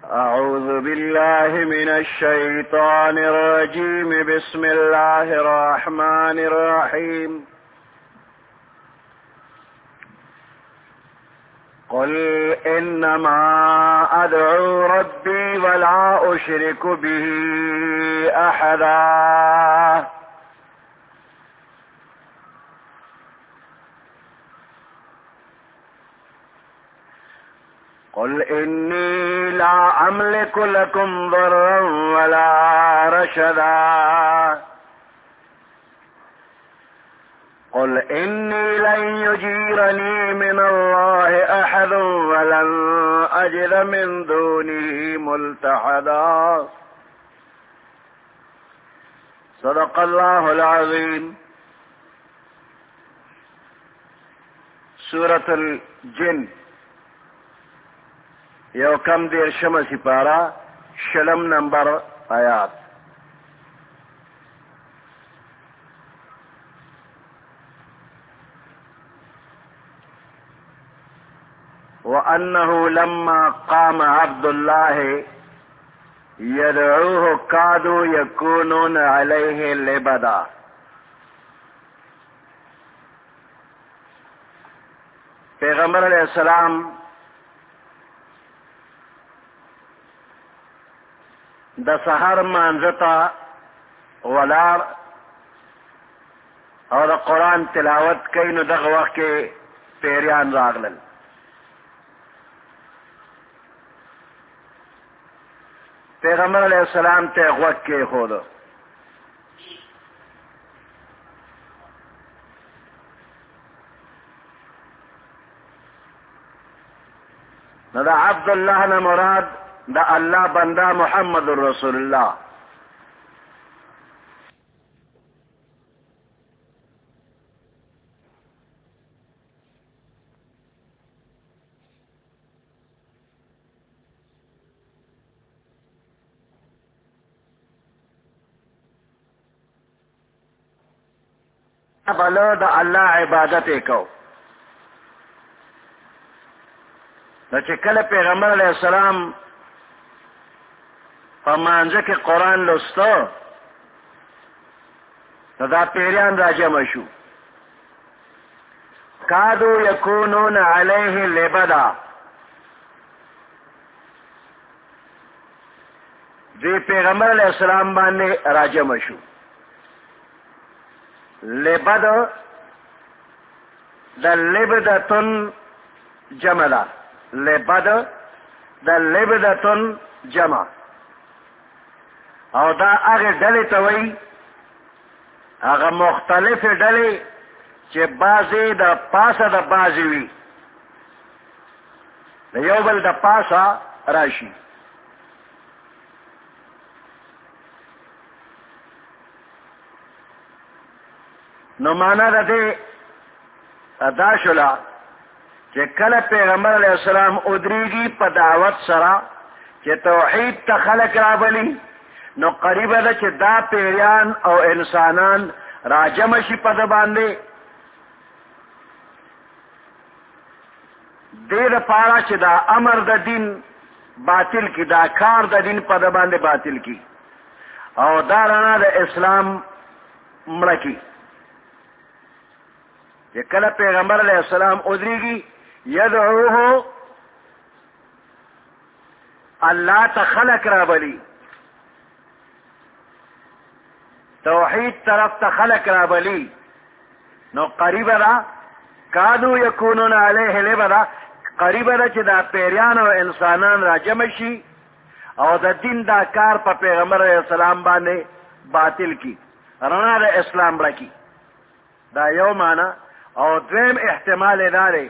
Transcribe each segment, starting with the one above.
أعوذ بالله من الشيطان الرجيم. بسم الله الرحمن الرحيم. قل إنما أدعو ربي ولا أشرك به أحدا. قل إني لا أملك لكم ضرا ولا رشدا. قل إني لن يجيرني من الله أحد ولن أجد من دونه ملتحدا. صدق الله العظيم. سورة الجن یو کم دیر شم سپارہ شلم نمبر آیات. وَأَنَّهُ لَمَّا قَامَ عَبْدُ اللَّهِ يَدْعُوهُ كَادُوا يَكُونُونَ عَلَيْهِ لِبَدًا. پیغمبر علیہ السلام د سحر مانځتا ولار او د قرآن تلاوت کوي، نو دغه وخت کې پیریان راغلل. پیغمبر علیہ السلام ته غوږ کېښودو. نو د عبدالله نه مراد دا اللہ بندہ محمد رسول اللہ. بلو دا اللہ عبادت کو نو چې کله پیغمبر علیہ السلام په مانځه کې قرآن لوسته، نو دا پیریان را جمع شو. کادو یکونون علیه لبدا. دوی پیغمبر علیہ السلام باندې را جمع شو. لبد د لبدتن جمع ده. لبد د لبدتن جمع. او دا هغه ډلې ته وایي، هغه مختلفې ډلې چې بعضې د پاسه د بعضې وي، د یو بل د پاسه راشي. نو معنا د دې دا شوله چې کله پیغمبر علیه السلام ادریږي په دعوت سره چې توحید ته خلق رابلي، نو قریبه ده چې دا پیریان او انسانان راجمع شي په ده باندې. دې دپاره چې دا امر د دین باطل کی، دا کار د دین په ده باندې باطل کی، او دا رڼا د اسلام مړه کی. چې کله پیغمبر علیہ السلام ادریږي، یدعوه الله ته خلق رابلي، توحید طرف ته خلق رابلی، نو قریبه ده کادو یکونون علیه لبدا. قریبه ده چې دا پیریان او انسانان را جمع شي او د دین دا کار په پیغمبر علیہ السلام باندې باطل کی، رڼا د اسلام رکی. دا یو معنا. او دویم احتمال دا دی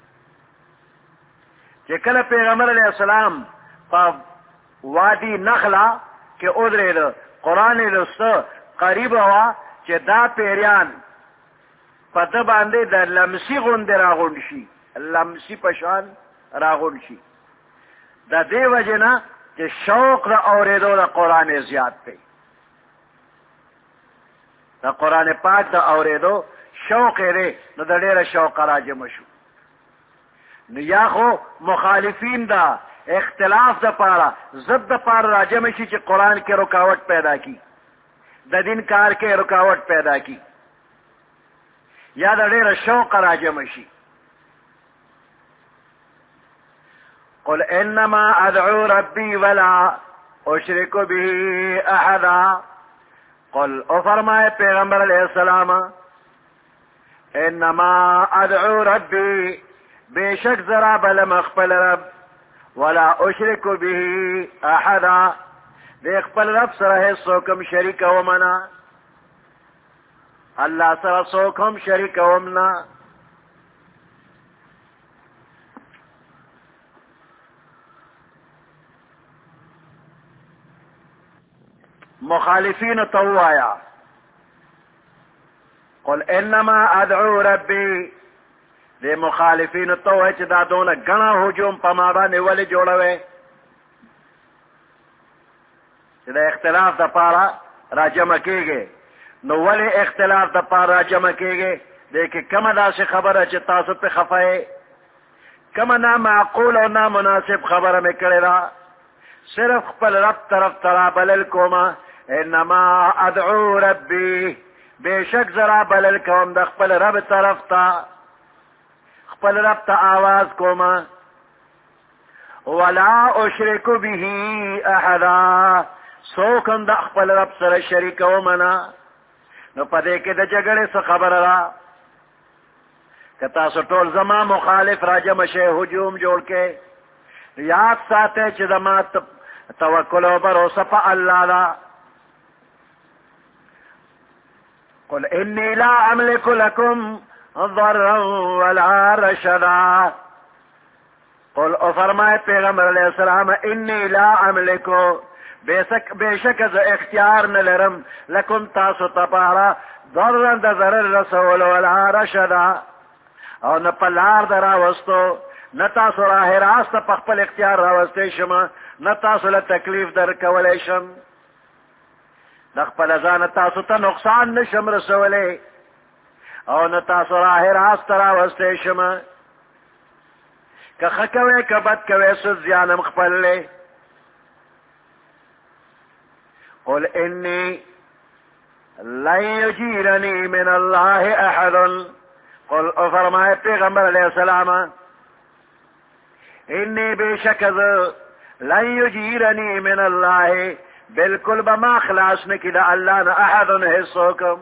چې کله پیغمبر علیہ السلام په وادي نخلا کې ودرېده، قرآن یې لوسته، قریبه وه چې دا پیریان په ده باندې د لمسي غوندې راغونډ شي، لمسي په شان راغونډ شي. د دې وجې نه چې شوق د اورېدو د قرآن یې زیات دی. د قرآن پاک د اورېدو شوق یې دی، نو د ډېره شوقه را جمع شو. نو یا خو مخالفین دا اختلاف د پاره ضد د پاره راجم شي چې قرآن کې رکاوټ پیدا کی د دین کار کې رکاوټ پیدا کی یا د ډېر شوق راجم شي قل انما ادعو ربي ولا اشرك به احدا قل او فرمائے پیغمبر علیہ السلام انما ادعو ربي بے شک ذرا بلم اخپل رب ولا اشرك به احدا دے اخپل رب سره سوکم شریک ومنا اللہ سره سوکم شریک ومنا مخالفین توایا قل انما ادعو ربي دے مخالفین توایا چې دا دونه غنا هجوم په ما باندې ولې جوړوي چې دا اختلاف د پاره راجمع کېږي نو ولې اختلاف د پاره راجمع کېږي دې کې کومه داسې خبره چې تاسو په خفایې کومه نامعقول او نامناسب خبره مې کړې ده صرف خپل رب طرف ترا بلل کومه انما ادعو ربي بشک ذرا بلل کوم د خپل رب طرف ته خپل رب ته آواز کومه ولا اشرك به احدا سوکم د خپل رب سره شریک ومنا نو پدې کې د جګړې څه خبره را که تاسو ټول زما مخالف راجم شه هجوم جوړ کې یاد ساته چې زما توکل او باور په الله دا قل انی لا املک لكم ضرا ولا رشدا قل او فرمائے پیغمبر علیہ السلام انی لا املکو بے شک از اختیار نلرم لکم تاسو تپارا ضرا د ضرر رسول ولا رشدا او نه پلار دراوستو نه تاسو راه راست په خپل اختیار راوستې شم نه تاسو له تکلیف در کولای شم د خپل ځان تاسو ته نقصان نشم رسولی او نه تاسو راه راست راوستې شم که ښه کوې که بد کوې څه زیانم خپل دی قل انی لن یجیرنی من الله احد قل او فرمائے پیغمبر علیہ السلام انی بے شک لن یجیرنی من اللہ بالکل بما خلاص نکی دا اللہ نا احد حصوکم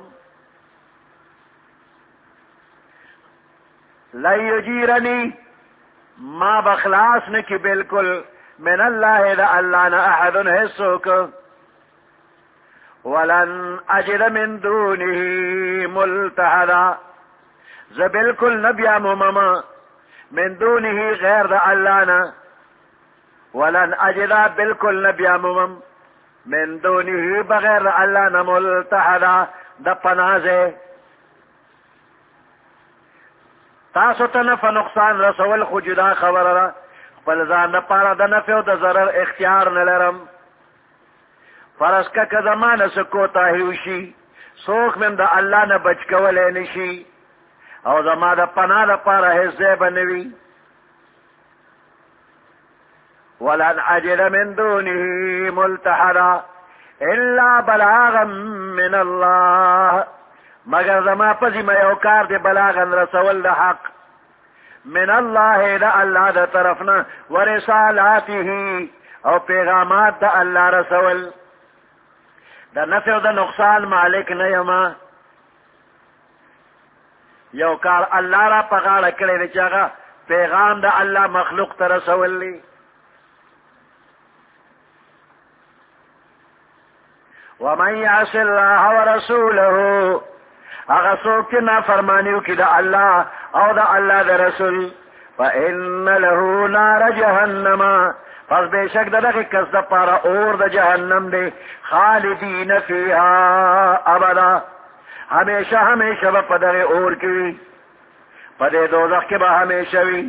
لن یجیرنی ما بخلاص نکی بالکل من اللہ دا اللہ نا احد حصوکم ولن اجد من دونه ملتحدا ز بالکل نبیا ممما من دونه غیر دا اللہ نا ولن اجدا بالکل نبیا ممم من دونه بغیر دا اللہ نا ملتحدا دا پنازے تاسو ته نفع نقصان رسول خو جدا خبره ده خپل ځان دپاره د نفع او د ضرر اختیار نه لرم فرض که که زما نه څه کوتاهي وشي څوک مې د الله نه بچ کولی نه شي او زما د پناه دپاره هېڅ ځای به نه وي ولن اجد من دونه ملتحدا الا بلاغا من الله مگر زما په ذمه یو کار دی بلاغا رسول د حق من الله د الله د طرفنا ورسالاته او پیغامات د الله رسول د نفع او د نقصان مالک نه یما یو کار الله را په غاړه کړی دی چې هغه پیغام د الله مخلوق ته رسول دی ومن یعص الله ورسوله هغه څوک چې نافرماني وکړي د الله او د الله د رسول فإن له نار جهنم پس بېشک د دغې کس دپاره اور د جهنم دی خالدین فیها ابدا همیشه همیشه به په دغې اور کې وي په دې دوزخ کې به همیشه وي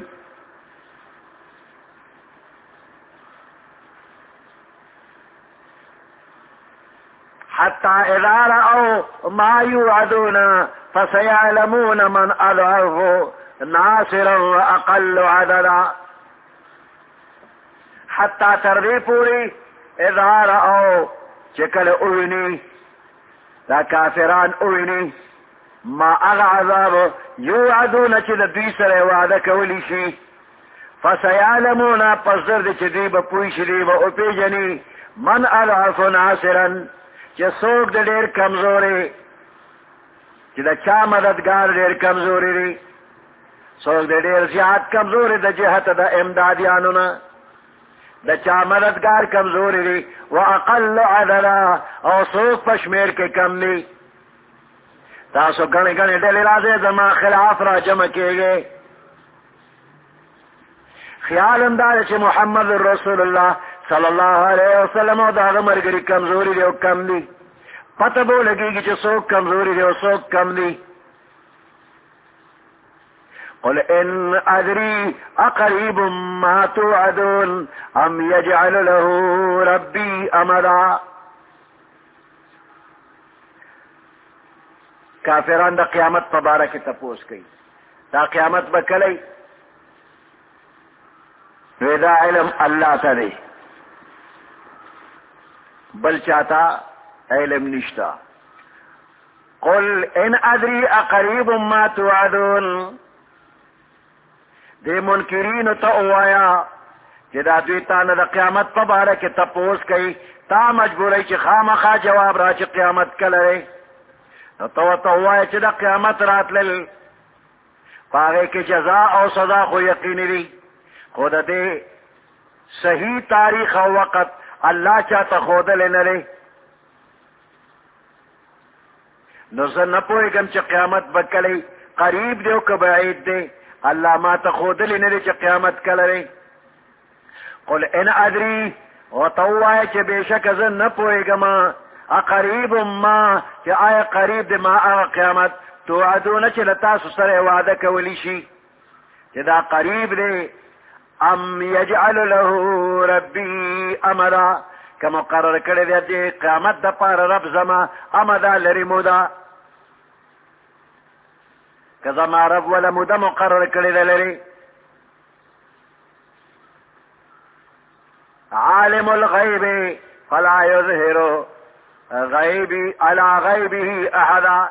حتى إذا رأوا ما يوعدون فسيعلمون من أضعف ناصرا وأقل عددا حتی تر دې پورې اذا رأو چې کله اویني دا کافران اویني ما هغه عذاب یوعدون چې د دوی سره وعده کولی شي فسیعلمون پس در دې چې دوی به پوه شي دوی به وپېژني من اضعف ناصرا چې څوک د ډېر کمزوري چې د چا مددګار ډېر کمزوري دی څوک د ډېر زیات کمزوري د جهت د امدادیانو نه د چا مددګار کمزوري دی واقل عدلا او څوک په شمېر کې کم دی تاسو غني غني ډلې راځي زما خلاف را جمع کېږي خیال اندار چې محمد رسول الله صلی الله علیه وسلم او دا مرګري کمزوري دی او کم دی پته به لګيږي چې څوک کمزوري دی او څوک کم دی قل ان ادري اقريب ما توعدون ام يجعل له ربي امدا کافران د قیامت په باره کې تپوس کوي دا قیامت به کله وی دا علم الله ته دی بل چاته علم نشتا قل ان ادري اقريب ما توعدون دې منکرینو ته ووایا چې دا دوی تانه د قیامت په باره کې تپوس کوي تا مجبوری چې خامخا جواب را چې قیامت کله دی نو ته ورته ووایه چې د قیامت راتلل په هغې کې جزا او سزا خو یقیني دي خو د دې صحیح تاریخ او وقت الله چاته ښودلی نه دی نو زه نه پوهېږم چې قیامت به کله قریب دی او که بعید دی الله ما ته ښودلی نه دی چې قیامت کله دی قل ان ادري ورته ووایه چې بېشکه زه نه پوهېږم اقریب ما چې آیا قریب دی ما هغه قیامت توعدونه چې له تاسو سره وعده کولی شي چې دا قریب دی ام یجعل له ربي امدا که مقرر کړی دی د قیامت دپاره رب زما امدا لرې موده که زما رب وله موده مقرر کړې ده لرې عالم الغیب فلا یظهر غیبی علی غیبه احدا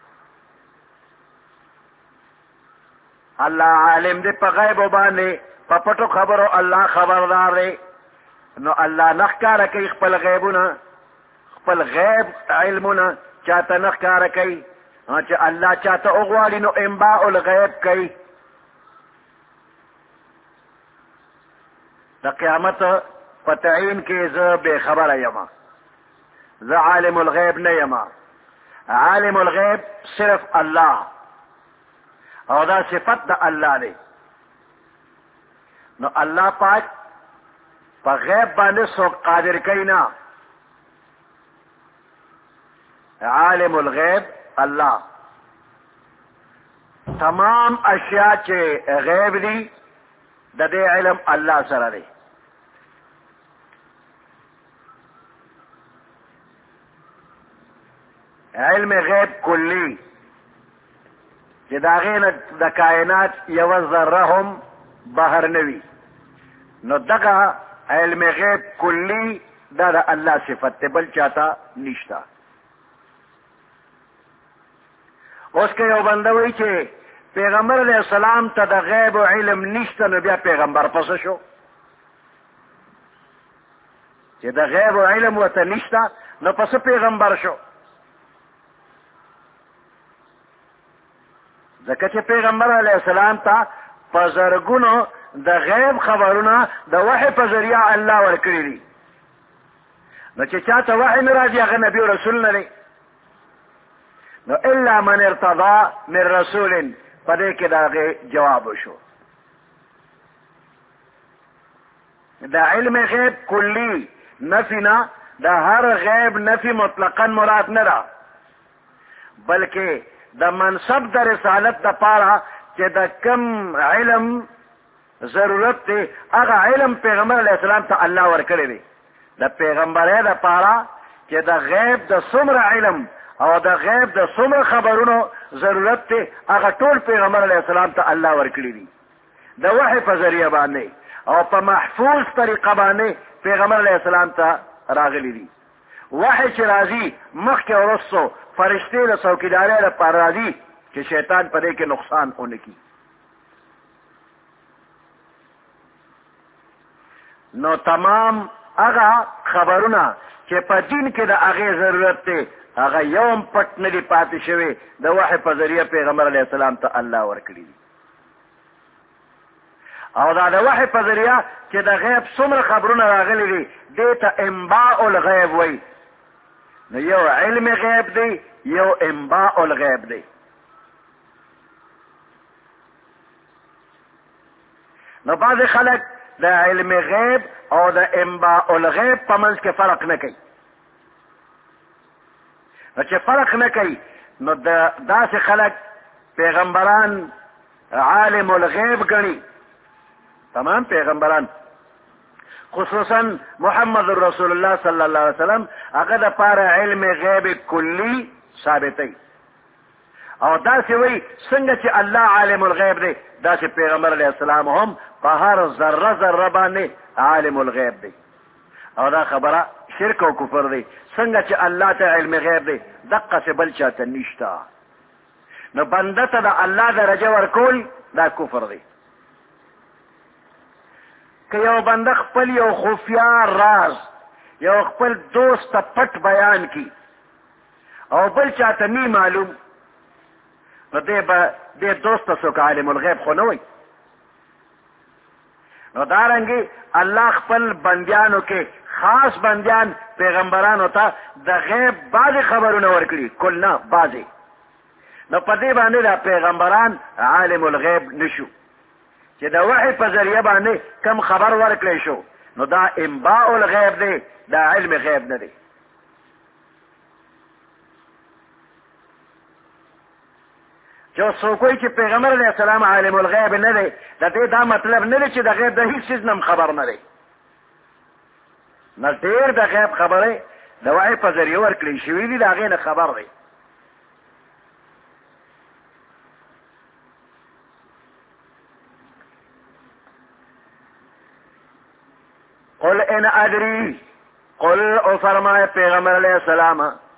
الله عالم دی په غیبو باندې په پټو خبرو الله خبردار دی نو الله نه ښکاره کوي خپل غیبونه خپل غیب علمونه چاته نه ښکاره کوي چې الله چاته وغواړي نو انباء الغیب کوي د قیامت په تعین کې زه بې خبره یم زه عالم الغیب نه یم عالم الغیب صرف الله او دا صفت د الله دی نو الله پاک په غیب باندې څوک قادر کوي نه عالم الغیب الله تمام اشیاء چې غیب دي د دې علم الله سره دی علم غیب کلی چې د هغې نه د کائنات یوه ذره هم بهر نه وي نو دغه علم غیب کلی دا د الله صفت دی بل چاته نشته اوس که یو بنده وایي چې پیغمبر علیه السلام ته د غیب و علم نشته نو بیا پیغمبر پسه شو چې د غیب و علم ورته نشته نو پسه پیغمبر شو ځکه چې پیغمبر علیه السلام ته په زرګونو د غیب خبرونه د وحی په ذریعه الله ورکړي دي نو چې چاته وحی نه راځي هغه نبي او رسول نه دی نو الا من ارتضى من رسول په دې کې د هغې جواب وشو د علم غیب کلی نفي نه د هر غیب نفي مطلقا مراد نه ده بلکې د منصب د رسالت دپاره چې د کم علم ضرورت دی هغه علم پیغمبر علیه السلام ته الله ورکړی دی د پیغمبرۍ دپاره چې د غیب د څومره علم او د غیب د څومره خبرونو ضرورت دی هغه ټول پیغمبر علیه السلام ته الله ورکړي دي د وحی په ذریعه باندې او په محفوظ طریقه باندې پیغمبر علیه السلام ته راغلی دي. وحی چې راځي مخکې ورستو فرشتې د څوکیدارۍ لپاره راځي چې شیطان په دې کې نقصان ونه کړي. نو تمام هغه خبرونه چې په دین کې د هغې ضرورت دی هغه یو هم پټ نه دي پاتې شوي، د وحی په ذریعه پیغمبر علیه السلام ته الله ورکړي دي. او دا د وحی په ذریعه چې د غیب څومره خبرونه راغلي دي دې ته انباء الغیب وایي. نو یو علم غیب دی، یو انباء الغیب دی. نو بعض خلک د علم غیب او د انباء الغیب په منځ کې فرق نه کوي. نو چې فرق نه کوي نو داسې خلک پیغمبران عالم الغیب ګڼي. تمام پیغمبران خصوصا محمد رسول الله صلی الله علیه وسلم هغه د پاره علم غیب کلی ثابتوي او داسې وایي څنګه چې الله عالم الغیب دی داسې پیغمبر علیه السلام هم په هر ذره ذره باندې عالم الغیب دی. او دا خبره شرک او کفر دی. څنګه چې الله ته علم غیب دی دقسې بل چاته نشته. نو بنده ته د الله درجه ورکول دا کفر دی. که یو بنده خپل یو خفیه راز یو خپل دوست ته پټ بیان کی او بل چاته نی معلوم نو دې دوست ته څوک عالم الغیب خو نه وایي. نو دارنګې الله خپل بندیانو کې خاص بندیان پیغمبرانو ته د غیب بعضې خبرونه ورکړي، کل نه بعضې. نو په دې باندې دا پیغمبران عالم الغیب نشو چې د وحی په ذریعه باندې کم خبر ورکړی شو نو دا انباء الغیب دی، دا علم غیب نه دی. جو څوک وایي چې پیغمبر علیه السلام عالم الغیب نه دی د دې دا مطلب نه دی چې د غیب د هیڅ څیز نه خبر نه دی. نه ډېر د غیب خبرې د وحی په ذریعه ورکړل شوي دي د هغې نه خبر دی. قل ان ادری قل او فرمائے پیغمبر علیہ السلام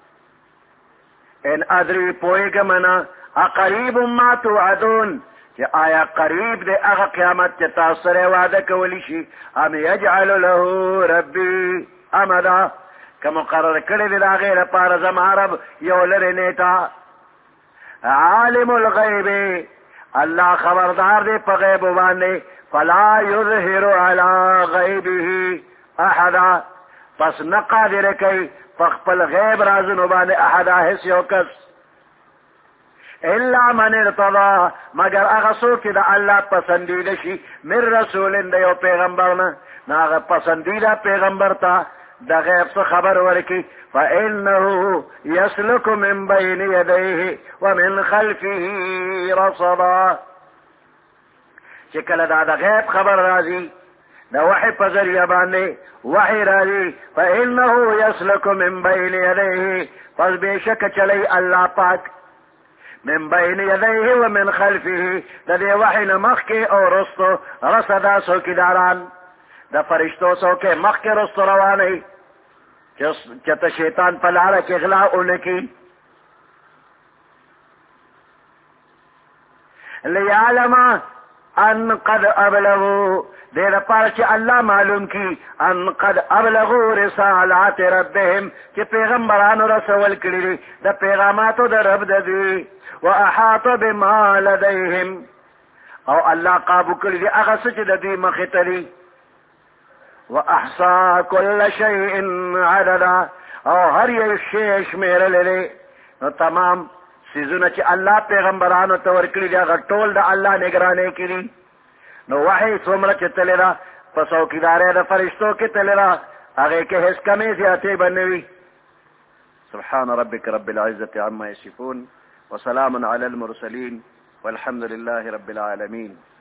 ان ادری پوئیگا منا اقریب ما توعدون کہ آیا قریب دے اغا قیامت کے تاثر وعدہ کولی شی ام یجعل له ربی امدا کہ مقرر کردی دا غیر پار زمارب یولر نیتا عالم الغیب اللہ خبردار دے پا غیب باندے فلا يظهر على غیبه احدا پس نقادر کئی فخپل غیب رازنو باندے احدا حس یو کس الا من ارتضا مگر اغسو کی دا اللہ پسندیده شی من رسول دا یو پیغمبرنا نا اغا پسندیده پیغمبر تا دا غیب سے خبر ورکی فإنه يسلك من بين يديه ومن خلفه رصدا چې کله دا د غیب خبر راځي د وحی په ذریعه باندې وحی راځي فإنه يسلك من بين يديه پس بېشکه چلی الله پاک من بین یدیه ومن خلفه د دې وحی نه مخکې او رستو رصدا څوکیداران د فرشتو څوکې مخکې رستو روانوي چې ته شیطان په لاره کې غلا ونه کړي لیعلم ان قد ابلغوا دیر پار چې الله معلوم کی ان قد ابلغوا رسالات ربهم چې پیغمبرانو رسول کړي دي د پیغاماتو د رب د دوی واحاط بما لديهم او الله قابو کړي دي هغه څه چې د دوی مخې ته دي واحصى كل شيء عددا او هر یو شی شمیرلی دی نو تمام سیزونه چې الله پیغمبرانو ته ورکړي دي هغه ټول د الله نگرانۍ کړي نو وحی څومره چې تللی ده په څوکیدارۍ د فرشتو کې تللی ده هغې کې هېڅ کمې زیاتې به نه وي سبحان ربك رب العزة عما يصفون وسلام على المرسلين والحمد لله رب العالمين